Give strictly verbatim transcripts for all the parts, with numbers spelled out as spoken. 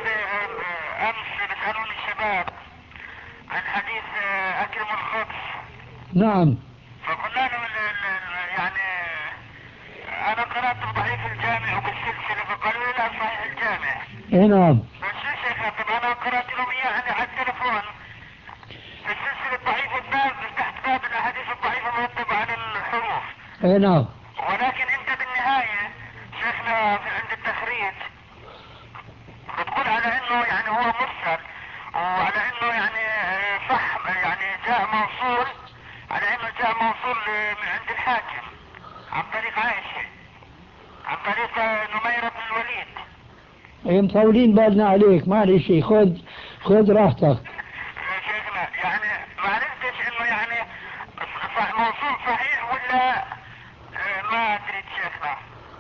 امس بيسالوني الشباب عن حديث اكرم الخبز. نعم. فقلنا لهم يعني انا قرات بضعيف الجامع وبالسلسله، فقالوا لي لا صحيح الجامع. اي نعم. بس شو شيخنا، طب انا قرات لهم اياه يعني على التليفون في السلسله الضعيف الباب تحت باب الاحاديث الضعيفه مرتبه على الحروف. اي نعم. ولكن انت بالنهايه شيخنا عند التخريج بتقول على انه يعني هو مرسل، وعلى انه يعني صح يعني جاء موصول، على انه جاء موصول من عند الحاكم عن طريق عائشة، عن طريق نميرة بن الوليد. اي مطولين بالنا عليك، معلش خذ خذ راحتك. شيخنا يعني ما عرفتش انه يعني موصول صحيح ولا ما ادري شيخنا.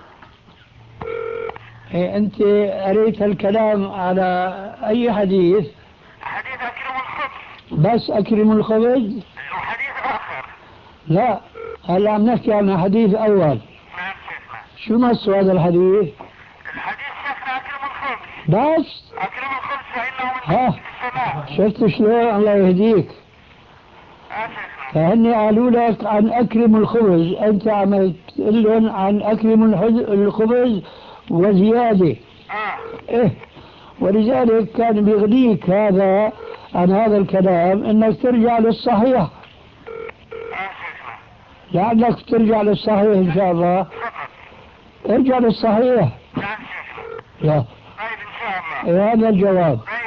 إيه انت قريت الكلام على اي حديث؟ حديث اكرم الخبز. بس اكرم الخبز؟ وحديث اخر. لا، هلا عم نحكي عن حديث اول. نعم شيخنا. شو نص هذا الحديث؟ الحديث شيخنا اكرم الخبز. بس اكرم الخبز فانه من ها السماء. شفت شلون؟ الله يهديك. اه شيخنا. فهني قالوا لك عن اكرم الخبز، انت عم تقول لهم عن اكرم الخبز وزياده. اه. إيه، ولذلك كان بيغنيك هذا عن هذا الكلام انك ترجع للصحيح. اه شيخنا. لعلك ترجع للصحيح ان شاء الله. فقط. ارجع للصحيح. نعم شيخنا. لا. طيب ان شاء الله. هذا الجواب.